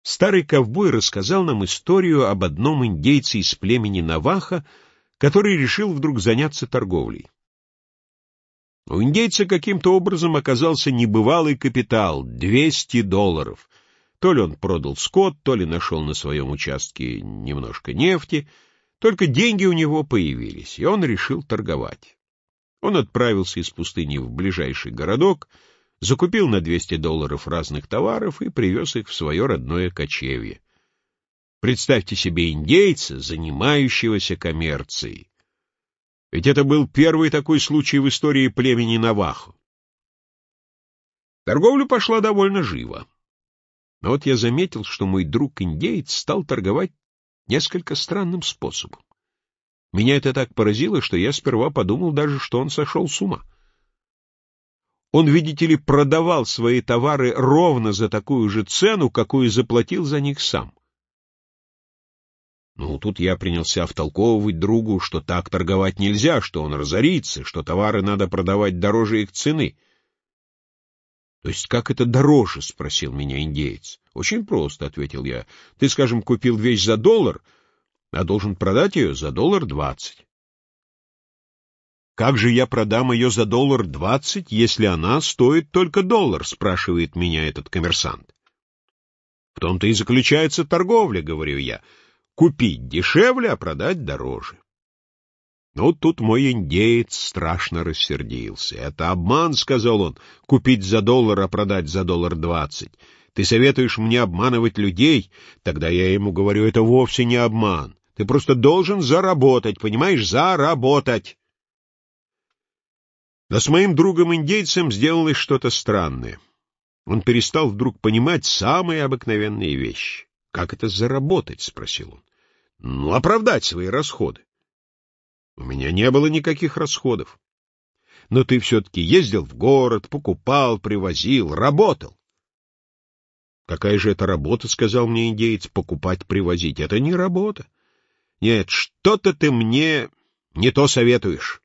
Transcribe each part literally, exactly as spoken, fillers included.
Старый ковбой рассказал нам историю об одном индейце из племени Навахо, который решил вдруг заняться торговлей. У индейца каким-то образом оказался небывалый капитал — двести долларов. То ли он продал скот, то ли нашел на своем участке немножко нефти, только деньги у него появились, и он решил торговать. Он отправился из пустыни в ближайший городок, закупил на двести долларов разных товаров и привез их в свое родное кочевье. Представьте себе индейца, занимающегося коммерцией. Ведь это был первый такой случай в истории племени Навахо. Торговля пошла довольно живо. Но вот я заметил, что мой друг-индеец стал торговать несколько странным способом. Меня это так поразило, что я сперва подумал даже, что он сошел с ума. Он, видите ли, продавал свои товары ровно за такую же цену, какую заплатил за них сам. Ну, тут я принялся втолковывать другу, что так торговать нельзя, что он разорится, что товары надо продавать дороже их цены. — То есть как это дороже? — спросил меня индеец. — Очень просто, — ответил я. — Ты, скажем, купил вещь за доллар, а должен продать ее за доллар двадцать. — Как же я продам ее за доллар двадцать, если она стоит только доллар? — спрашивает меня этот коммерсант. — В том-то и заключается торговля, — говорю я. Купить дешевле, а продать дороже. Ну, тут мой индеец страшно рассердился. «Это обман», — сказал он, — «купить за доллар, а продать за доллар двадцать. Ты советуешь мне обманывать людей?» Тогда я ему говорю: «Это вовсе не обман. Ты просто должен заработать, понимаешь, заработать». Но с моим другом-индейцем сделалось что-то странное. Он перестал вдруг понимать самые обыкновенные вещи. «Как это заработать?» — спросил он. «Ну, оправдать свои расходы». У меня не было никаких расходов. Но ты все-таки ездил в город, покупал, привозил, работал. Какая же это работа, — сказал мне индеец, — покупать, привозить. Это не работа. Нет, что-то ты мне не то советуешь.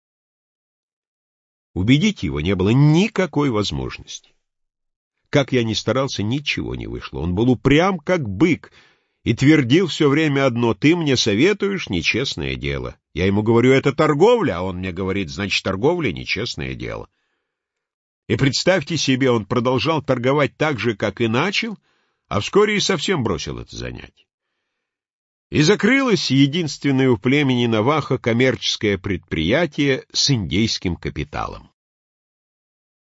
Убедить его не было никакой возможности. Как я ни старался, ничего не вышло. Он был упрям, как бык, и твердил все время одно: ты мне советуешь нечестное дело. Я ему говорю: это торговля, а он мне говорит: значит, торговля — нечестное дело. И представьте себе, он продолжал торговать так же, как и начал, а вскоре и совсем бросил это занятие. И закрылось единственное у племени Навахо коммерческое предприятие с индейским капиталом.